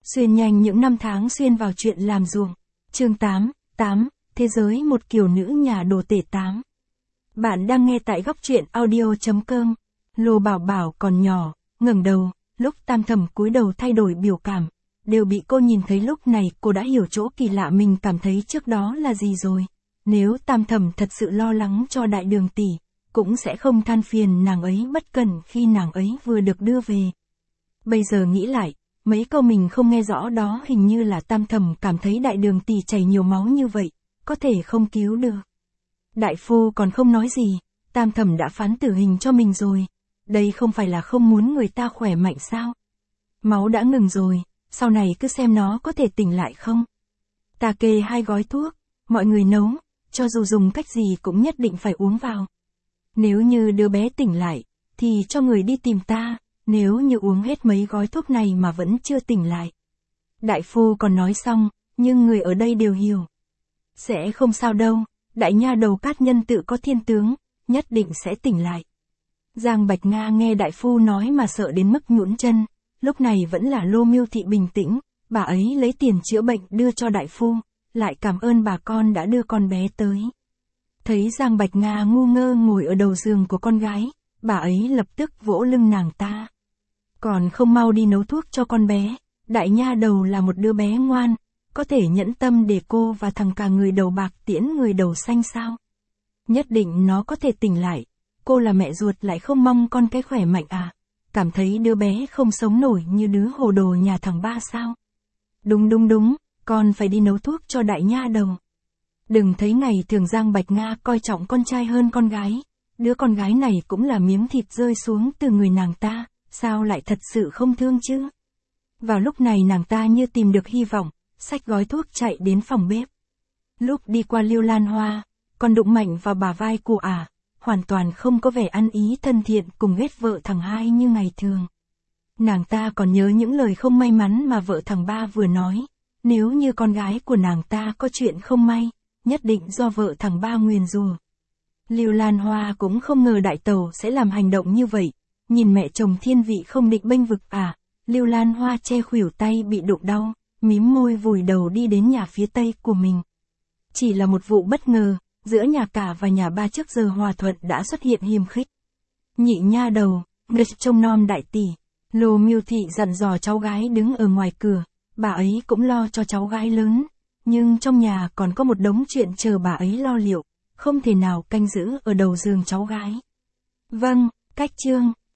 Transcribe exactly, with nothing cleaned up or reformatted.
Xuyên nhanh những năm tháng xuyên vào chuyện làm ruộng. Chương tám, tám, Thế giới một kiểu nữ nhà đồ tể tám. Bạn đang nghe tại góc truyện audio.com. Lô Bảo Bảo còn nhỏ, ngẩng đầu, lúc Tam Thẩm cúi đầu thay đổi biểu cảm, đều bị cô nhìn thấy. Lúc này cô đã hiểu chỗ kỳ lạ mình cảm thấy trước đó là gì rồi. Nếu Tam Thẩm thật sự lo lắng cho Đại Đường tỷ, cũng sẽ không than phiền nàng ấy bất cẩn khi nàng ấy vừa được đưa về. Bây giờ nghĩ lại, mấy câu mình không nghe rõ đó hình như là Tam Thẩm cảm thấy Đại Đường tỷ chảy nhiều máu như vậy, có thể không cứu được. Đại phu còn không nói gì, Tam Thẩm đã phán tử hình cho mình rồi. Đây không phải là không muốn người ta khỏe mạnh sao? Máu đã ngừng rồi, sau này cứ xem nó có thể tỉnh lại không. Ta kê hai gói thuốc, mọi người nấu, cho dù dùng cách gì cũng nhất định phải uống vào. Nếu như đứa bé tỉnh lại, thì cho người đi tìm ta, nếu như uống hết mấy gói thuốc này mà vẫn chưa tỉnh lại. Đại phu còn nói xong, nhưng người ở đây đều hiểu. Sẽ không sao đâu, đại nha đầu Cát Nhân tự có thiên tướng, nhất định sẽ tỉnh lại. Giang Bạch Nga nghe đại phu nói mà sợ đến mức nhũn chân, lúc này vẫn là Lô Miêu Thị bình tĩnh, bà ấy lấy tiền chữa bệnh đưa cho đại phu, lại cảm ơn bà con đã đưa con bé tới. Thấy Giang Bạch Nga ngu ngơ ngồi ở đầu giường của con gái, bà ấy lập tức vỗ lưng nàng ta. Còn không mau đi nấu thuốc cho con bé, đại nha đầu là một đứa bé ngoan, có thể nhẫn tâm để cô và thằng cả người đầu bạc tiễn người đầu xanh sao? Nhất định nó có thể tỉnh lại, cô là mẹ ruột lại không mong con cái khỏe mạnh à? Cảm thấy đứa bé không sống nổi như đứa hồ đồ nhà thằng ba sao? Đúng đúng đúng, con phải đi nấu thuốc cho đại nha đầu. Đừng thấy ngày thường Giang Bạch Nga coi trọng con trai hơn con gái, đứa con gái này cũng là miếng thịt rơi xuống từ người nàng ta, sao lại thật sự không thương chứ? Vào lúc này nàng ta như tìm được hy vọng, xách gói thuốc chạy đến phòng bếp. Lúc đi qua Liêu Lan Hoa, còn đụng mạnh vào bả vai của ả, à, hoàn toàn không có vẻ ăn ý thân thiện cùng ghét vợ thằng hai như ngày thường. Nàng ta còn nhớ những lời không may mắn mà vợ thằng ba vừa nói, nếu như con gái của nàng ta có chuyện không may, nhất định do vợ thằng ba nguyền rủa. Liêu Lan Hoa cũng không ngờ đại tẩu sẽ làm hành động như vậy, nhìn mẹ chồng thiên vị không định bênh vực à, Liêu Lan Hoa che khuỷu tay bị đụng đau, mím môi vùi đầu đi đến nhà phía tây của mình. Chỉ là một vụ bất ngờ, giữa nhà cả và nhà ba trước giờ hòa thuận đã xuất hiện hiềm khích. Nhị nha đầu, người trông nom đại tỷ, Lô Miêu Thị dặn dò cháu gái đứng ở ngoài cửa, bà ấy cũng lo cho cháu gái lớn, nhưng trong nhà còn có một đống chuyện chờ bà ấy lo liệu, không thể nào canh giữ ở đầu giường cháu gái. Vâng, cách chương.